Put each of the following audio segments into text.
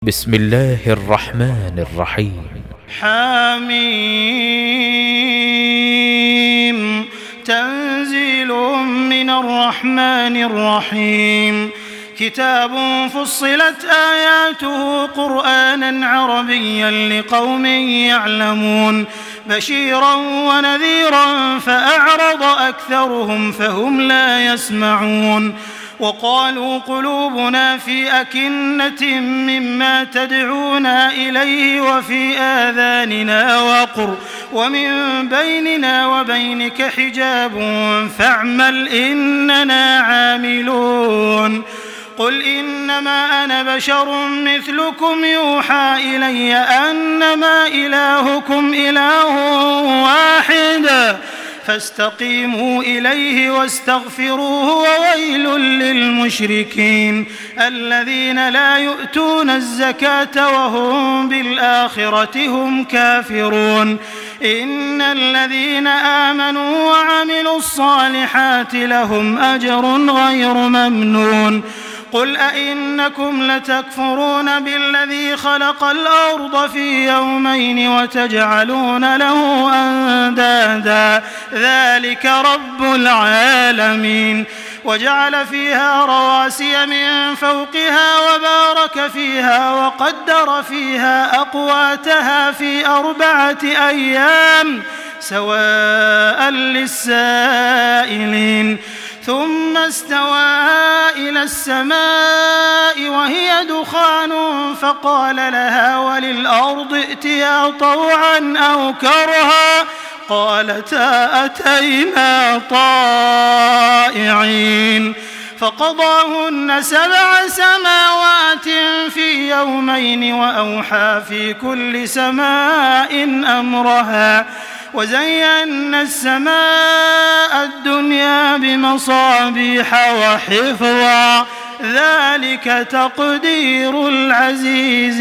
بسم الله الرحمن الرحيم. حميم. تنزيل من الرحمن الرحيم. كتاب فصلت آياته قرآنا عربيا لقوم يعلمون بشيرا ونذيرا فأعرض أكثرهم فهم لا يسمعون. وقالوا قلوبنا في أكنة مما تدعونا إليه وفي آذاننا وقر ومن بيننا وبينك حجاب فاعمل إننا عاملون. قل إنما أنا بشر مثلكم يوحى إلي أنما إلهكم إله واحد فاستقيموا إليه واستغفروه وويل للمشركين الذين لا يؤتون الزكاة وهم بالآخرة هم كافرون. إن الذين آمنوا وعملوا الصالحات لهم أجر غير ممنون. قل أئنكم لتكفرون بالذي خلق الأرض في يومين وتجعلون له أندادا ذلك رب العالمين. وجعل فيها رواسي من فوقها وبارك فيها وقدر فيها أقواتها في 4 أيام سواء للسائلين. ثم استوى إلى السماء وهي دخان فقال لها وللأرض ائتيا طوعا أو كرها قالتا أتينا طائعين. فقضاهن 7 سماوات في يومين وأوحى في كل سماء أمرها وزينا السماء الدنيا بمصابيح وحفظا ذلك تقدير العزيز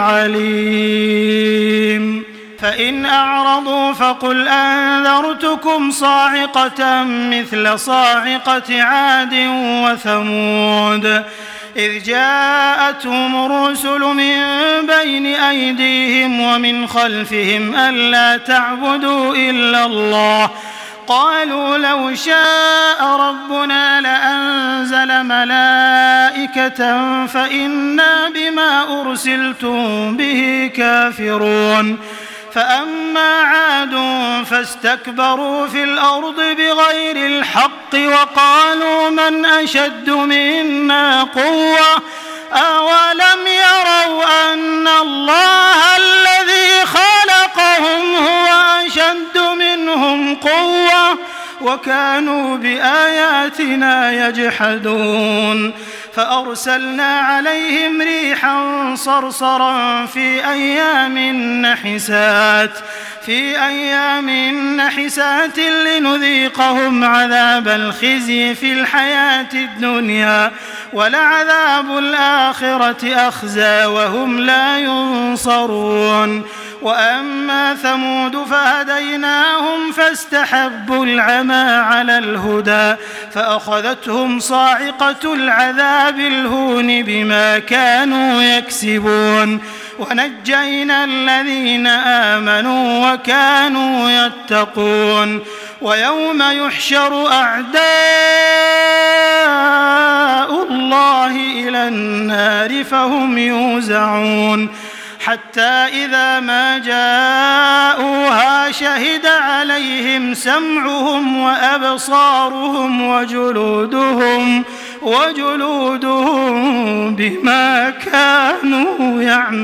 العليم. فإن أعرضوا فقل أنذرتكم صاعقة مثل صاعقة عاد وثمود إذ جاءتهم الرسل من بين أيديهم ومن خلفهم ألا تعبدوا إلا الله قالوا لو شاء ربنا لأنزل ملائكة فإنا بما أرسلتم به كافرون. فأما عاد فاستكبروا في الأرض بغير الحق وقالوا من أشد منا قوة أولم يروا أن الله الذي خلقهم هو أشد منهم قوة وكانوا بآياتنا يجحدون. فأرسلنا عليهم ريحا صرصرا في أيام نحسات لنذيقهم عذاب الخزي في الحياة الدنيا ولعذاب الآخرة أخزى وهم لا ينصرون. وأما ثمود فهديناهم فاستحبوا العمى على الهدى فأخذتهم صاعقة العذاب الهون بما كانوا يكسبون. ونجينا الذين آمنوا وكانوا يتقون. ويوم يحشر أعداء الله إلى النار فهم يوزعون حتى إذا ما جاءوها شهد عليهم سمعهم وأبصارهم وجلودهم بما كانوا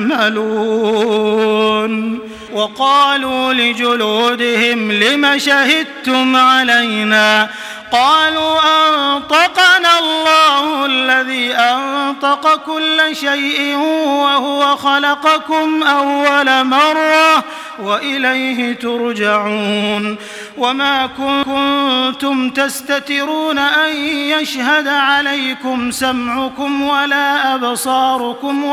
يعملون. وقالوا لجلودهم لم شهدتم علينا قالوا أنطقنا الله الذي أنطق كل شيء وهو خلقكم أول مرة وإليه ترجعون. وما كنتم تستترون أن يشهد عليكم سمعكم ولا أبصاركم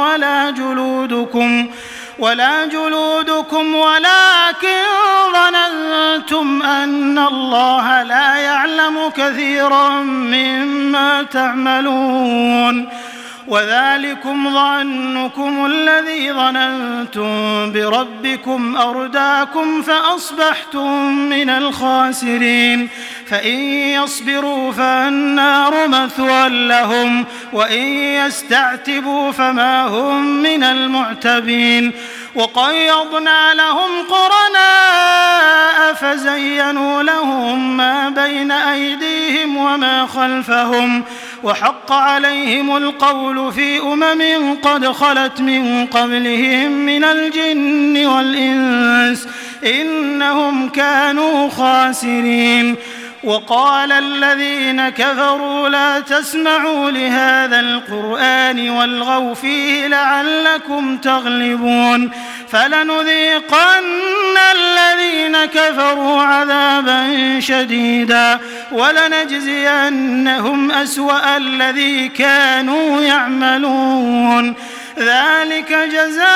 ولا جلودكم ولكن ظننتم أن الله لا يعلم كثيرا مما تعملون. وذلكم ظنكم الذي ظننتم بربكم أرداكم فأصبحتم من الخاسرين فإن يصبروا فالنار مثوى لهم وإن يستعتبوا فما هم من المعتبين وقيضنا لهم قرناء فزينوا لهم ما بين أيديهم وما خلفهم وحق عليهم القول في قد خلت من قبلهم من الجن والإنس إنهم كانوا خاسرين وقال الذين كفروا لا تسمعوا لهذا القرآن والغوا فيه لعلكم تغلبون فلنذيقن الذين كفروا عذابا شديدا ولنجزينهم أسوأ الذي كانوا يعملون ذلك جزاء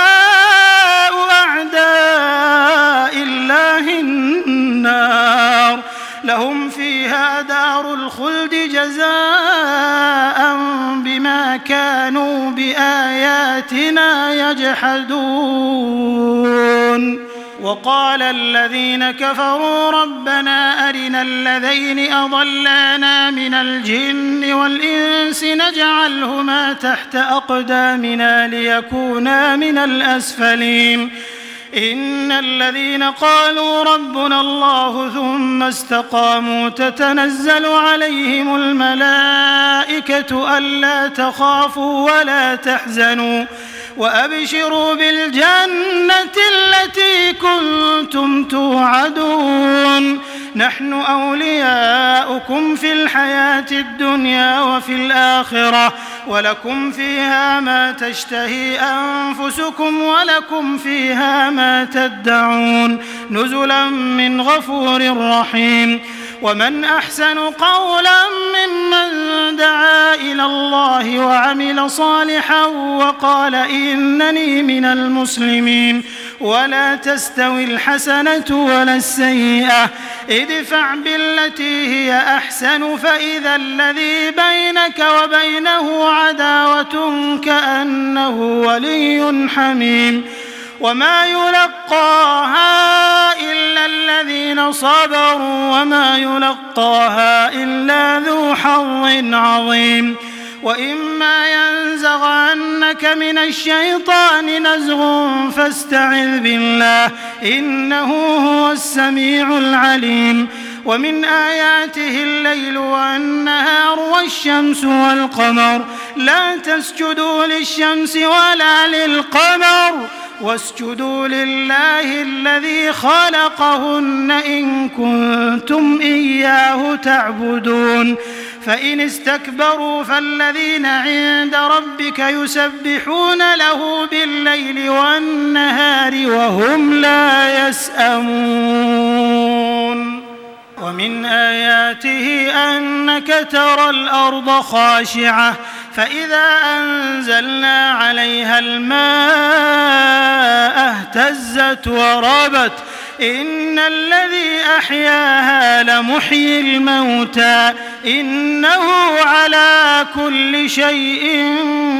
أعداء الله النار لهم فيها دار الخلد جزاء بما كانوا بآياتنا يجحدون وقال الذين كفروا ربنا أرنا الذين أضلانا من الجن والإنس نجعلهما تحت أقدامنا ليكونا من الأسفلين إن الذين قالوا ربنا الله ثم استقاموا تتنزل عليهم الملائكة ألا تخافوا ولا تحزنوا وأبشروا بالجنة التي كنتم توعدون نحن أولياؤكم في الحياة الدنيا وفي الآخرة ولكم فيها ما تشتهي أنفسكم ولكم فيها ما تدعون نزلا من غفور رحيم ومن أحسن قولا ممن دعا إلى الله وعمل صالحا وقال إنني من المسلمين ولا تستوي الحسنة ولا السيئة ادفع بالتي هي أحسن فإذا الذي بينك وبينه عداوة كأنه ولي حميم وما يلقاها إلا الذين صبروا وما يلقاها إلا ذو حظ عظيم وإما ينزغنك من الشيطان نزغ فاستعذ بالله إنه هو السميع العليم ومن آياته الليل والنهار والشمس والقمر لا تسجدوا للشمس ولا للقمر واسجدوا لله الذي خلقهن إن كنتم إياه تعبدون فإن استكبروا فالذين عند ربك يسبحون له بالليل والنهار وهم لا يسأمون ومن آياته أنك ترى الأرض خاشعة فإذا أنزلنا عليها الماء اهتزت وربت إن الذي أحياها لمحيي الموتى إنه على كل شيء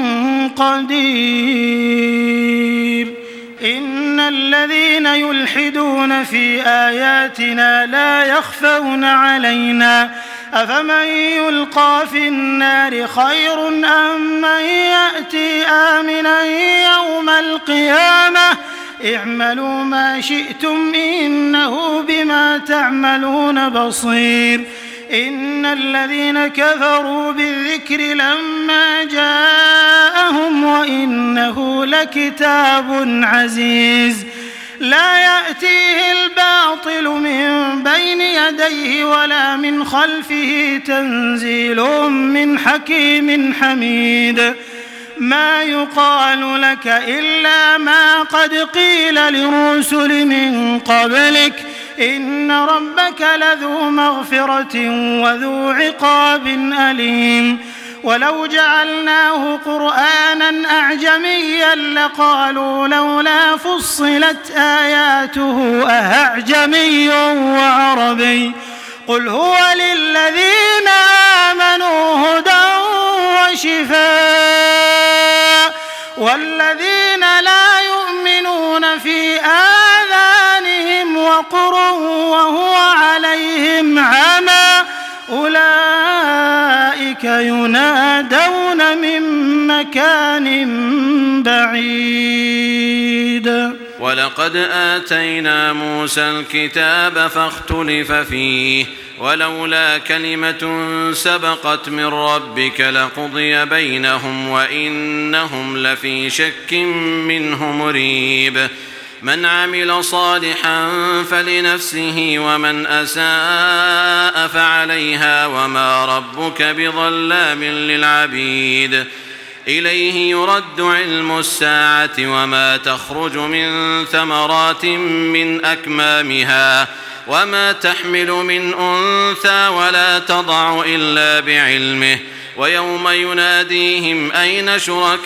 قدير إن الذين يلحدون في آياتنا لا يخفون علينا أفمن يلقى في النار خير أم من يأتي آمنا يوم القيامة اعملوا ما شئتم إنه بما تعملون بصير إن الذين كفروا بالذكر لما جاءهم وإنه لكتاب عزيز لا يأتيه الباطل من بين يديه ولا من خلفه تنزيل من حكيم حميد ما يقال لك إلا ما قد قيل للرسل من قبلك إن ربك لذو مغفرة وذو عقاب أليم ولو جعلناه قرآنا أعجميا لقالوا لولا فصلت آياته أأعجمي وعربي قل هو للذين آمنوا هدى وشفاء والذين لا يؤمنون في آذانهم وقر وهو عليهم عمى أولئك ينادون من مكان بعيد. ولقد آتينا موسى الكتاب فاختلف فيه ولولا كلمة سبقت من ربك لقضي بينهم وإنهم لفي شك منه مريب. من عمل صالحا فلنفسه ومن أساء فعليها وما ربك بظلام للعبيد. إليه يرد علم الساعة وما تخرج من ثمرات من أكمامها وما تحمل من أنثى ولا تضع إلا بعلمه ويوم يناديهم أين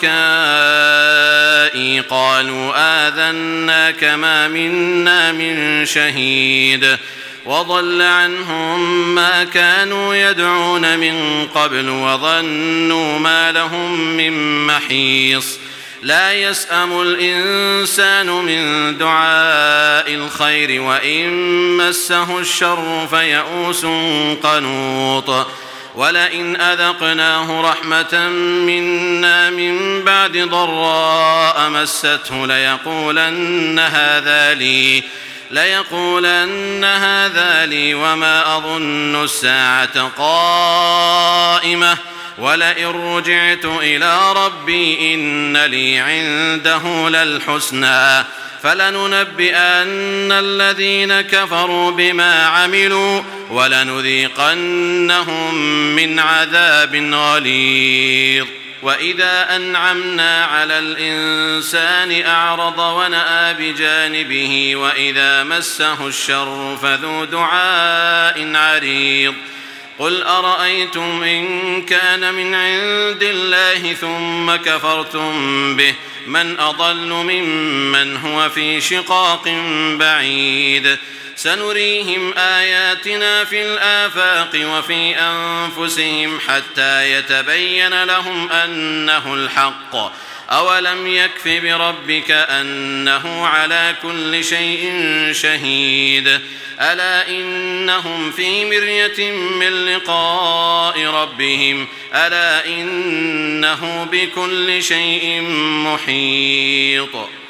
شركائي قالوا آذناك ما منا من شهيد وضل عنهم ما كانوا يدعون من قبل وظنوا ما لهم من محيص. لا يسأم الإنسان من دعاء الخير وإن مسه الشر فيئوس قنوط. ولئن أذقناه رحمة منا من بعد ضراء مسته ليقولن هذا لي وما أظن الساعة قائمة ولئن رجعت إلى ربي إن لي عنده للحسنى فلننبئن الذين كفروا بما عملوا ولنذيقنهم من عذاب غليظ. وإذا أنعمنا على الإنسان أعرض ونأى بجانبه وإذا مسه الشر فذو دعاء عريض. قل أرأيتم إن كان من عند الله ثم كفرتم به من أضل ممن هو في شقاق بعيد. سنريهم آياتنا في الآفاق وفي أنفسهم حتى يتبين لهم أنه الحق. أولم يكف بربك أنه على كل شيء شهيد. ألا إنهم في مرية من لقاء ربهم ألا إنه بكل شيء محيط.